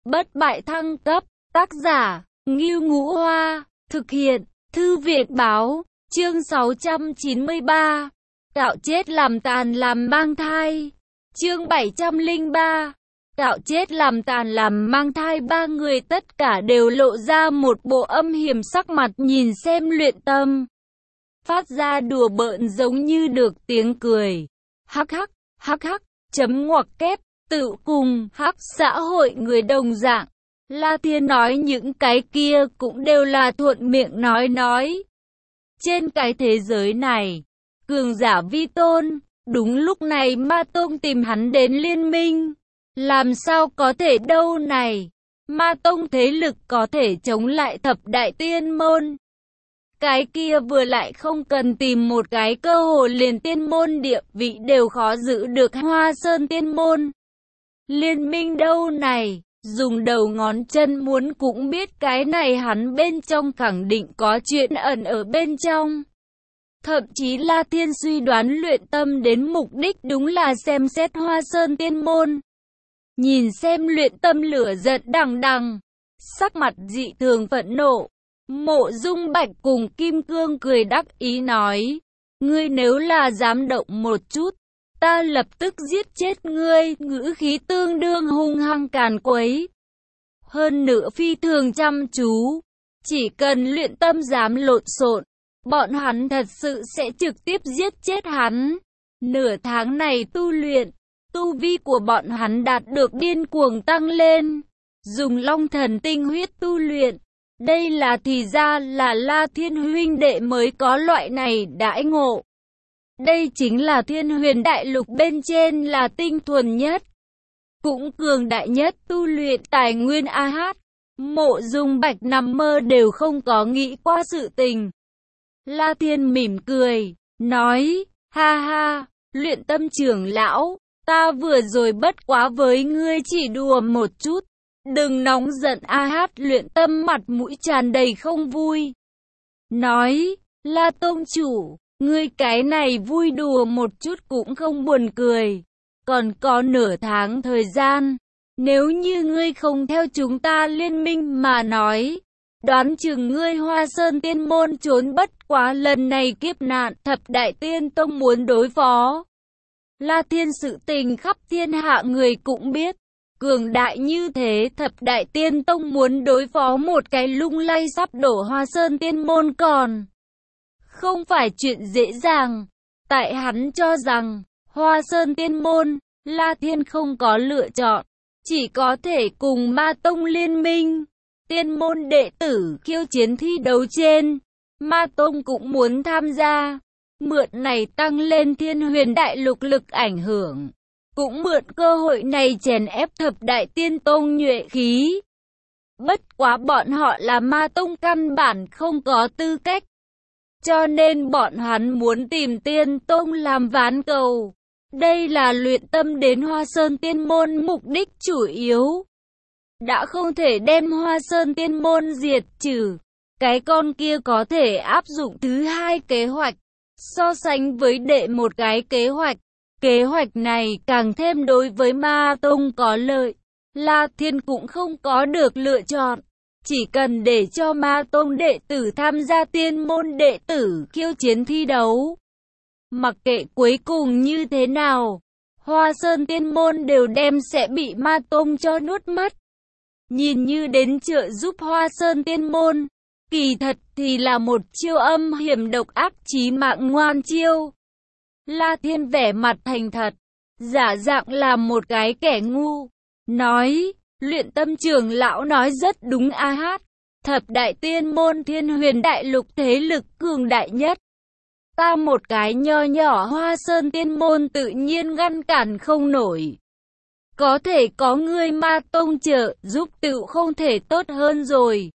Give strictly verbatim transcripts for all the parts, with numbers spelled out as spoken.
Bất bại thăng cấp, tác giả, Ngưu Ngũ Hoa, thực hiện, Thư viện báo, chương sáu trăm chín mươi ba, cạo chết làm tàn làm mang thai, chương bảy trăm lẻ ba, cạo chết làm tàn làm mang thai. Ba người tất cả đều lộ ra một bộ âm hiểm sắc mặt nhìn xem Luyện Tâm, phát ra đùa bỡn giống như được tiếng cười. Hắc hắc, hắc hắc, chấm ngoặc kép, tự cùng hắc xã hội người đồng dạng. La Thiên nói những cái kia cũng đều là thuận miệng nói nói. Trên cái thế giới này, cường giả vi tôn, đúng lúc này Ma Tông tìm hắn đến liên minh. Làm sao có thể đâu này? Ma Tông thế lực có thể chống lại thập đại tiên môn. Cái kia vừa lại không cần tìm một cái cơ hội liền tiên môn địa vị đều khó giữ được Hoa Sơn tiên môn. Liên minh đâu này? Dùng đầu ngón chân muốn cũng biết cái này hắn bên trong khẳng định có chuyện ẩn ở bên trong. Thậm chí La Thiên suy đoán Luyện Tâm đến mục đích đúng là xem xét Hoa Sơn tiên môn. Nhìn xem Luyện Tâm lửa giận đằng đằng, sắc mặt dị thường phẫn nộ. Mộ Dung Bạch cùng Kim Cương cười đắc ý nói, ngươi nếu là dám động một chút, ta lập tức giết chết ngươi, ngữ khí tương đương hung hăng càn quấy. Hơn nữa phi thường chăm chú, chỉ cần Luyện Tâm dám lộn xộn, bọn hắn thật sự sẽ trực tiếp giết chết hắn. Nửa tháng này tu luyện, tu vi của bọn hắn đạt được điên cuồng tăng lên, dùng Long Thần tinh huyết tu luyện. Đây là thì ra là La Thiên huynh đệ mới có loại này đãi ngộ. Đây chính là Thiên Huyền Đại Lục bên trên là tinh thuần nhất, cũng cường đại nhất tu luyện tài nguyên a hát. Mộ Dung Bạch nằm mơ đều không có nghĩ qua sự tình. La Thiên mỉm cười, nói, ha ha, Luyện Tâm trưởng lão, ta vừa rồi bất quá với ngươi chỉ đùa một chút. Đừng nóng giận a hát. Luyện Tâm mặt mũi tràn đầy không vui, nói, La tông chủ, ngươi cái này vui đùa một chút cũng không buồn cười. Còn có nửa tháng thời gian, nếu như ngươi không theo chúng ta liên minh mà nói, đoán chừng ngươi Hoa Sơn tiên môn trốn bất quá lần này kiếp nạn thập đại tiên tông muốn đối phó. La Thiên sự tình khắp thiên hạ người cũng biết. Cường đại như thế thập đại tiên tông muốn đối phó một cái lung lay sắp đổ Hoa Sơn tiên môn còn không phải chuyện dễ dàng. Tại hắn cho rằng Hoa Sơn tiên môn, La Thiên không có lựa chọn, chỉ có thể cùng Ma Tông liên minh. Tiên môn đệ tử khiêu chiến thi đấu trên, Ma Tông cũng muốn tham gia, mượn này tăng lên Thiên Huyền Đại Lục lực ảnh hưởng. Cũng mượn cơ hội này chèn ép thập đại tiên tông nhuệ khí. Bất quá bọn họ là Ma Tông căn bản không có tư cách, cho nên bọn hắn muốn tìm tiên tông làm ván cầu. Đây là Luyện Tâm đến Hoa Sơn tiên môn mục đích chủ yếu. Đã không thể đem Hoa Sơn tiên môn diệt trừ, cái con kia có thể áp dụng thứ hai kế hoạch, so sánh với đệ một cái kế hoạch. Kế hoạch này càng thêm đối với Ma Tông có lợi. La Thiên cũng không có được lựa chọn, chỉ cần để cho Ma Tông đệ tử tham gia tiên môn đệ tử khiêu chiến thi đấu. Mặc kệ cuối cùng như thế nào, Hoa Sơn tiên môn đều đem sẽ bị Ma Tông cho nuốt mất. Nhìn như đến trợ giúp Hoa Sơn tiên môn, kỳ thật thì là một chiêu âm hiểm độc ác chí mạng ngoan chiêu. La Thiên vẻ mặt thành thật, giả dạng là một cái kẻ ngu, nói, Luyện Tâm trưởng lão nói rất đúng a hát. Thập đại tiên môn Thiên Huyền Đại Lục thế lực cường đại nhất. Ta một cái nho nhỏ Hoa Sơn tiên môn tự nhiên ngăn cản không nổi. Có thể có người Ma Tông trợ giúp tự không thể tốt hơn rồi.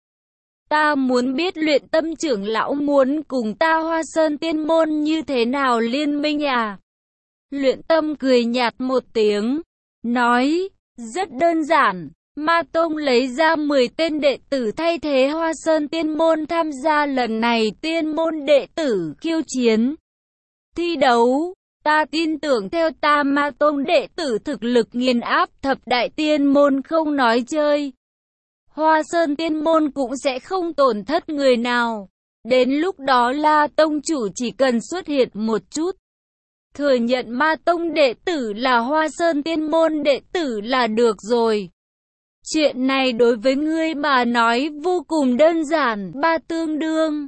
Ta muốn biết Luyện Tâm trưởng lão muốn cùng ta Hoa Sơn tiên môn như thế nào liên minh à? Luyện Tâm cười nhạt một tiếng, nói, rất đơn giản, Ma Tông lấy ra mười tên đệ tử thay thế Hoa Sơn tiên môn tham gia lần này tiên môn đệ tử khiêu chiến thi đấu. Ta tin tưởng theo ta Ma Tông đệ tử thực lực nghiền áp thập đại tiên môn không nói chơi, Hoa Sơn Tiên Môn cũng sẽ không tổn thất người nào. Đến lúc đó La Tông chủ chỉ cần xuất hiện một chút, thừa nhận Ma Tông đệ tử là Hoa Sơn Tiên Môn đệ tử là được rồi. Chuyện này đối với ngươi mà nói vô cùng đơn giản. Ba tương đương,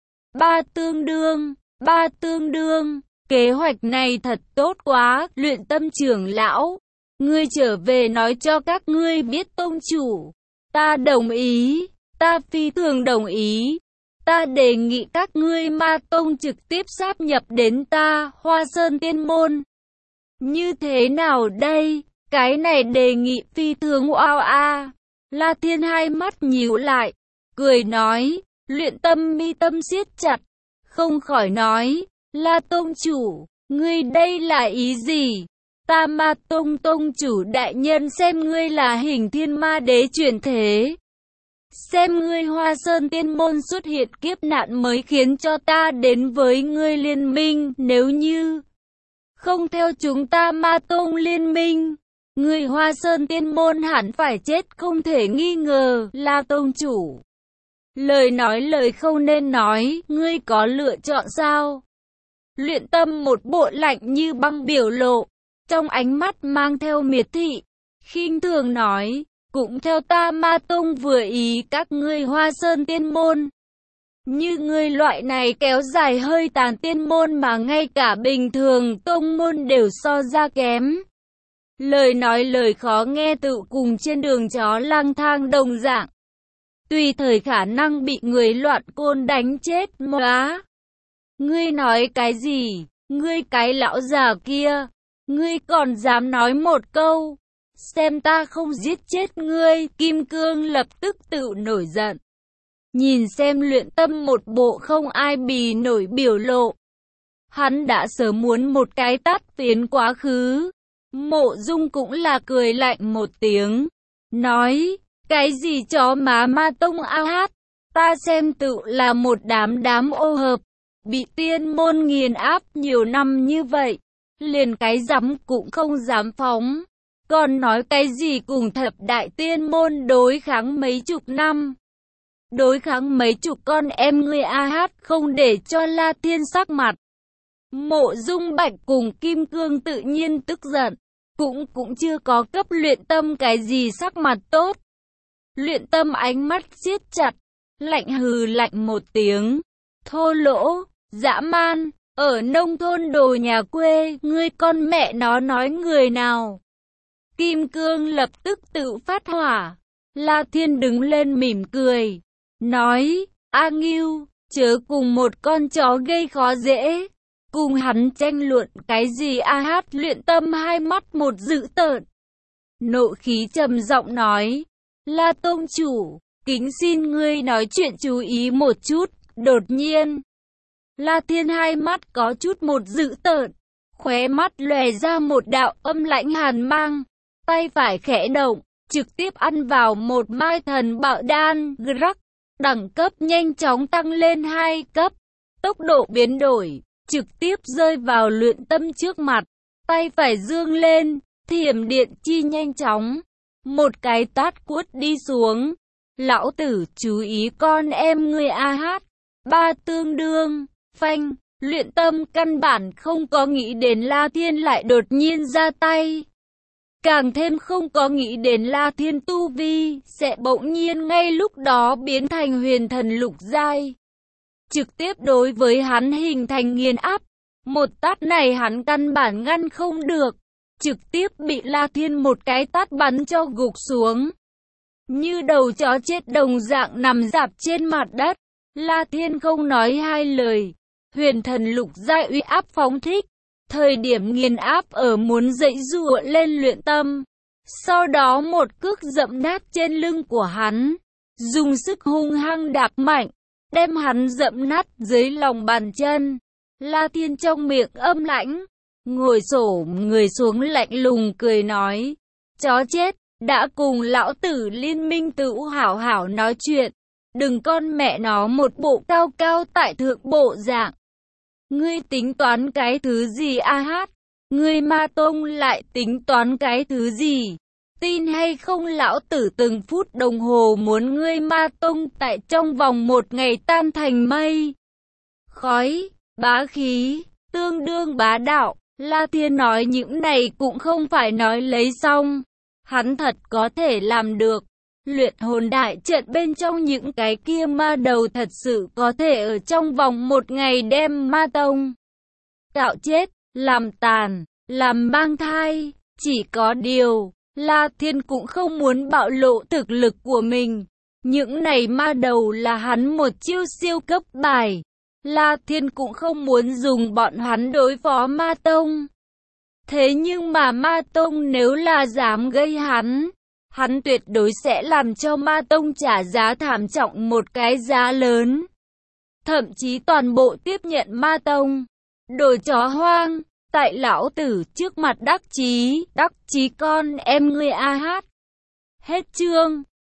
ba tương đương, ba tương đương. Kế hoạch này thật tốt quá, Luyện Tâm trưởng lão. Ngươi trở về nói cho các ngươi biết tông chủ. Ta đồng ý, ta phi thường đồng ý. Ta đề nghị các ngươi Ma Tông trực tiếp sáp nhập đến ta, Hoa Sơn Tiên Môn. Như thế nào đây? Cái này đề nghị phi thường oao a. La Thiên hai mắt nhíu lại, cười nói, Luyện Tâm mi tâm siết chặt, không khỏi nói, La Tông chủ, ngươi đây là ý gì? Ta Ma Tông Tông chủ đại nhân xem ngươi là hình thiên ma đế chuyển thế. Xem ngươi Hoa Sơn Tiên Môn xuất hiện kiếp nạn mới khiến cho ta đến với ngươi liên minh. Nếu như không theo chúng ta Ma Tông liên minh, ngươi Hoa Sơn Tiên Môn hẳn phải chết không thể nghi ngờ. La Tông chủ, lời nói lời không nên nói, ngươi có lựa chọn sao? Luyện Tâm một bộ lạnh như băng biểu lộ, trong ánh mắt mang theo miệt thị, khinh thường nói, cũng theo ta Ma Tông vừa ý các ngươi Hoa Sơn Tiên Môn. Như ngươi loại này kéo dài hơi tàn tiên môn mà ngay cả bình thường tông môn đều so ra kém. Lời nói lời khó nghe tự cùng trên đường chó lang thang đồng dạng. Tùy thời khả năng bị người loạn côn đánh chết móa. Ngươi nói cái gì? Ngươi cái lão già kia. Ngươi còn dám nói một câu. Xem ta không giết chết ngươi. Kim Cương lập tức tự nổi giận. Nhìn xem Luyện Tâm một bộ không ai bì nổi biểu lộ. Hắn đã sớm muốn một cái tát tiến quá khứ. Mộ Dung cũng là cười lạnh một tiếng. Nói, cái gì chó má Ma Tông ao hát. Ta xem tự là một đám đám ô hợp. Bị tiên môn nghiền áp nhiều năm như vậy. Liền cái dám cũng không dám phóng. Còn nói cái gì cùng thập đại tiên môn đối kháng mấy chục năm. Đối kháng mấy chục con em ngươi a hát không để cho La Thiên sắc mặt. Mộ Dung Bạch cùng Kim Cương tự nhiên tức giận. Cũng cũng chưa có cấp Luyện Tâm cái gì sắc mặt tốt. Luyện Tâm ánh mắt siết chặt. Lạnh hừ lạnh một tiếng. Thô lỗ, dã man. Ở nông thôn đồ nhà quê, ngươi con mẹ nó nói người nào. Kim Cương lập tức tự phát hỏa. La Thiên đứng lên mỉm cười. Nói, A Ngưu, chớ cùng một con chó gây khó dễ. Cùng hắn tranh luận cái gì a hát. Luyện Tâm hai mắt một dữ tợn. Nộ khí trầm giọng nói. La Tông chủ, kính xin ngươi nói chuyện chú ý một chút. Đột nhiên, La Thiên hai mắt có chút một dữ tợn. Khóe mắt lòe ra một đạo âm lãnh hàn mang. Tay phải khẽ động, trực tiếp ăn vào một mai thần bạo đan. Grắc, đẳng cấp nhanh chóng tăng lên hai cấp. Tốc độ biến đổi, trực tiếp rơi vào Luyện Tâm trước mặt. Tay phải dương lên, thiểm điện chi nhanh chóng. Một cái tát quất đi xuống. Lão tử chú ý con em ngươi a hát. Ba tương đương, phanh. Luyện Tâm căn bản không có nghĩ đến La Thiên lại đột nhiên ra tay. Càng thêm không có nghĩ đến La Thiên tu vi sẽ bỗng nhiên ngay lúc đó biến thành huyền thần lục giai. Trực tiếp đối với hắn hình thành nghiền áp. Một tát này hắn căn bản ngăn không được. Trực tiếp bị La Thiên một cái tát bắn cho gục xuống. Như đầu chó chết đồng dạng nằm rạp trên mặt đất. La Thiên không nói hai lời. Huyền thần lục giai uy áp phóng thích. Thời điểm nghiền áp ở muốn dậy dụa lên Luyện Tâm. Sau đó một cước dẫm nát trên lưng của hắn. Dùng sức hung hăng đạp mạnh. Đem hắn dẫm nát dưới lòng bàn chân. La Thiên trong miệng âm lãnh. Ngồi xổm người xuống lạnh lùng cười nói. Chó chết, đã cùng lão tử liên minh tự hảo hảo nói chuyện. Đừng con mẹ nó một bộ cao cao tại thượng bộ dạng. Ngươi tính toán cái thứ gì a hát? Ngươi Ma Tông lại tính toán cái thứ gì? Tin hay không lão tử từng phút đồng hồ muốn ngươi Ma Tông tại trong vòng một ngày tan thành mây khói, bá khí, tương đương bá đạo. La Thiên nói những này cũng không phải nói lấy xong. Hắn thật có thể làm được. Luyện hồn đại trận bên trong những cái kia ma đầu thật sự có thể ở trong vòng một ngày đem Ma Tông cạo chết, làm tàn, làm mang thai. Chỉ có điều, La Thiên cũng không muốn bạo lộ thực lực của mình. Những này ma đầu là hắn một chiêu siêu cấp bài. La Thiên cũng không muốn dùng bọn hắn đối phó Ma Tông. Thế nhưng mà Ma Tông nếu là dám gây hắn, hắn tuyệt đối sẽ làm cho Ma Tông trả giá thảm trọng một cái giá lớn. Thậm chí toàn bộ tiếp nhận Ma Tông. Đồ chó hoang, tại lão tử trước mặt đắc chí, đắc chí con em ngươi a hát. Hết chương.